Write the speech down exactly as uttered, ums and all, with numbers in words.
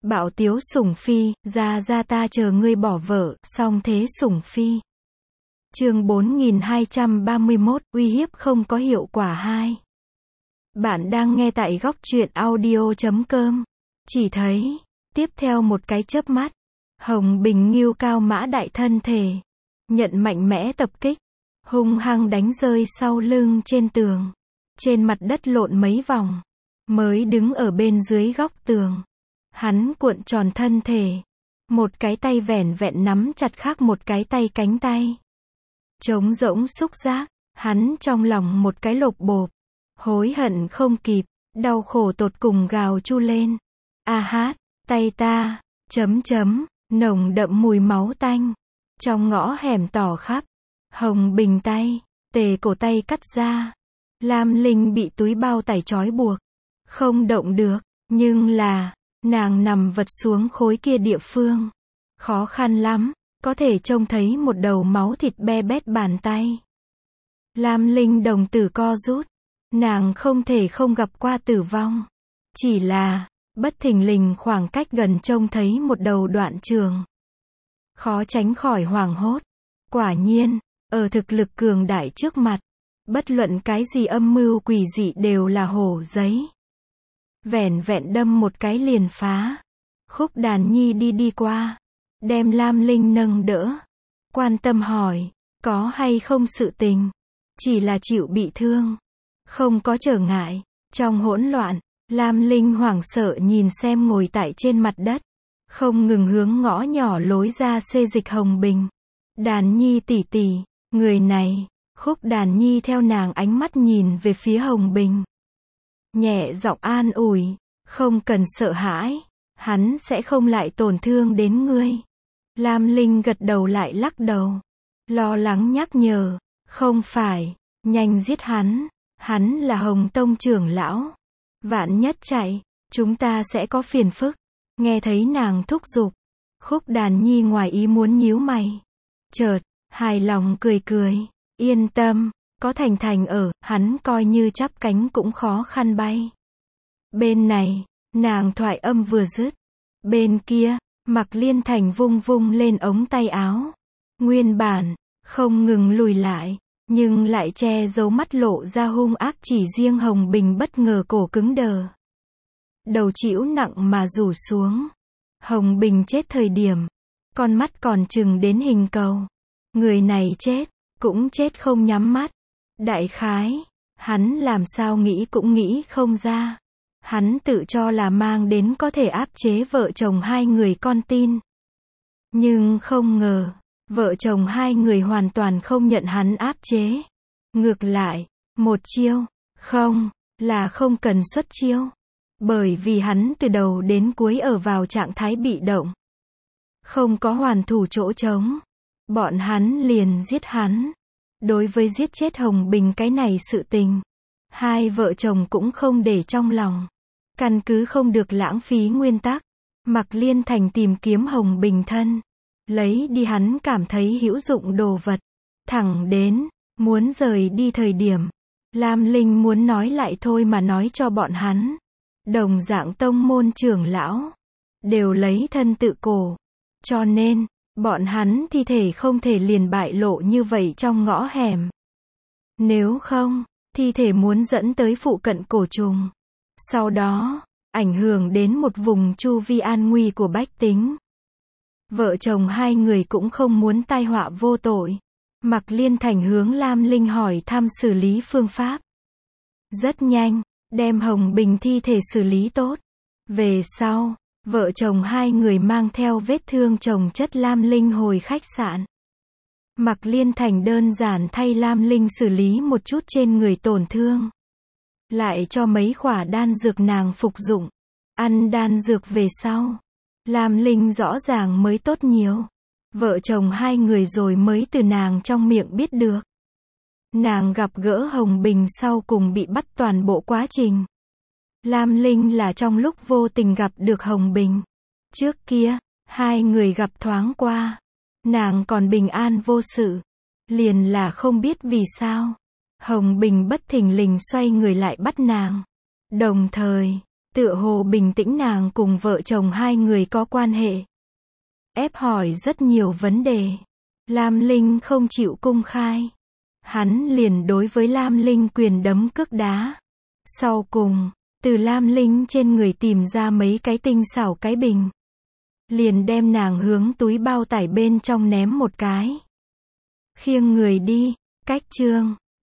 Bạo tiếu sủng phi, ra ra ta chờ ngươi bỏ vợ, song thế sủng phi. Chương bốn nghìn hai trăm ba mươi mốt, uy hiếp không có hiệu quả hai. Bạn đang nghe tại góc truyện audio chấm com. Chỉ thấy, tiếp theo một cái chớp mắt, Hồng Bình nghêu cao mã đại thân thể, nhận mạnh mẽ tập kích, hung hăng đánh rơi sau lưng trên tường. Trên mặt đất lộn mấy vòng, mới đứng ở bên dưới góc tường. Hắn cuộn tròn thân thể, một cái tay vẻn vẹn nắm chặt khác một cái tay cánh tay. Trống rỗng xúc giác, hắn trong lòng một cái lộp bộp, hối hận không kịp, đau khổ tột cùng gào chu lên. A hát, tay ta, chấm chấm, nồng đậm mùi máu tanh. Trong ngõ hẻm tỏ khắp, Hồng Bình tay, tề cổ tay cắt ra. Lam Linh bị túi bao tải trói buộc, không động được, nhưng là, nàng nằm vật xuống khối kia địa phương. Khó khăn lắm, có thể trông thấy một đầu máu thịt be bét bàn tay. Lam Linh đồng tử co rút, nàng không thể không gặp qua tử vong. Chỉ là, bất thình lình khoảng cách gần trông thấy một đầu đoạn trường. Khó tránh khỏi hoảng hốt. Quả nhiên, ở thực lực cường đại trước mặt, bất luận cái gì âm mưu quỷ dị đều là hổ giấy. Vẻn vẹn đâm một cái liền phá. Khúc Đàn Nhi đi đi qua, đem Lam Linh nâng đỡ, quan tâm hỏi, có hay không sự tình, chỉ là chịu bị thương, không có trở ngại. Trong hỗn loạn, Lam Linh hoảng sợ nhìn xem ngồi tại trên mặt đất, không ngừng hướng ngõ nhỏ lối ra xê dịch Hồng Bình. Đàn Nhi tỷ tỷ, người này. Khúc Đàn Nhi theo nàng ánh mắt nhìn về phía Hồng Bình, nhẹ giọng an ủi, không cần sợ hãi, hắn sẽ không lại tổn thương đến ngươi. Lam Linh gật đầu lại lắc đầu, lo lắng nhắc nhở, không phải, nhanh giết hắn, hắn là Hồng Tông trưởng lão, vạn nhất chạy, chúng ta sẽ có phiền phức. Nghe thấy nàng thúc giục, Khúc Đàn Nhi ngoài ý muốn nhíu mày, chợt hài lòng cười cười. Yên tâm, có Thành Thành ở, hắn coi như chắp cánh cũng khó khăn bay. Bên này, nàng thoại âm vừa dứt. Bên kia, Mạc Liên Thành vung vung lên ống tay áo. Nguyên bản, không ngừng lùi lại, nhưng lại che giấu mắt lộ ra hung ác, chỉ riêng Hồng Bình bất ngờ cổ cứng đờ. Đầu chĩu nặng mà rủ xuống. Hồng Bình chết thời điểm, con mắt còn chừng đến hình cầu. Người này chết, cũng chết không nhắm mắt. Đại khái, hắn làm sao nghĩ cũng nghĩ không ra. Hắn tự cho là mang đến có thể áp chế vợ chồng hai người con tin. Nhưng không ngờ, vợ chồng hai người hoàn toàn không nhận hắn áp chế. Ngược lại, một chiêu, không, là không cần xuất chiêu. Bởi vì hắn từ đầu đến cuối ở vào trạng thái bị động. Không có hoàn thủ chỗ trống. Bọn hắn liền giết hắn. Đối với giết chết Hồng Bình cái này sự tình, hai vợ chồng cũng không để trong lòng. Căn cứ không được lãng phí nguyên tắc, Mạc Liên Thành tìm kiếm Hồng Bình thân, lấy đi hắn cảm thấy hữu dụng đồ vật. Thẳng đến, muốn rời đi thời điểm, Lam Linh muốn nói lại thôi mà nói cho bọn hắn. Đồng dạng tông môn trưởng lão, đều lấy thân tự cổ. Cho nên, bọn hắn thi thể không thể liền bại lộ như vậy trong ngõ hẻm. Nếu không, thi thể muốn dẫn tới phụ cận cổ trùng. Sau đó, ảnh hưởng đến một vùng chu vi an nguy của bách tính. Vợ chồng hai người cũng không muốn tai họa vô tội. Mạc Liên Thành hướng Lam Linh hỏi thăm xử lý phương pháp. Rất nhanh, đem Hồng Bình thi thể xử lý tốt. Về sau, vợ chồng hai người mang theo vết thương chồng chất Lam Linh hồi khách sạn. Mạc Liên Thành đơn giản thay Lam Linh xử lý một chút trên người tổn thương. Lại cho mấy khỏa đan dược nàng phục dụng. Ăn đan dược về sau, Lam Linh rõ ràng mới tốt nhiều. Vợ chồng hai người rồi mới từ nàng trong miệng biết được. Nàng gặp gỡ Hồng Bình sau cùng bị bắt toàn bộ quá trình. Lam Linh là trong lúc vô tình gặp được Hồng Bình. Trước kia, hai người gặp thoáng qua. Nàng còn bình an vô sự. Liền là không biết vì sao. Hồng Bình bất thình lình xoay người lại bắt nàng. Đồng thời, Tựa hồ bình tĩnh nàng cùng vợ chồng hai người có quan hệ. Ép hỏi rất nhiều vấn đề. Lam Linh không chịu cung khai. Hắn liền đối với Lam Linh quyền đấm cước đá. Sau cùng, từ Lam Linh trên người tìm ra mấy cái tinh xảo cái bình. Liền đem nàng hướng túi bao tải bên trong ném một cái. Khiêng người đi, cách chương.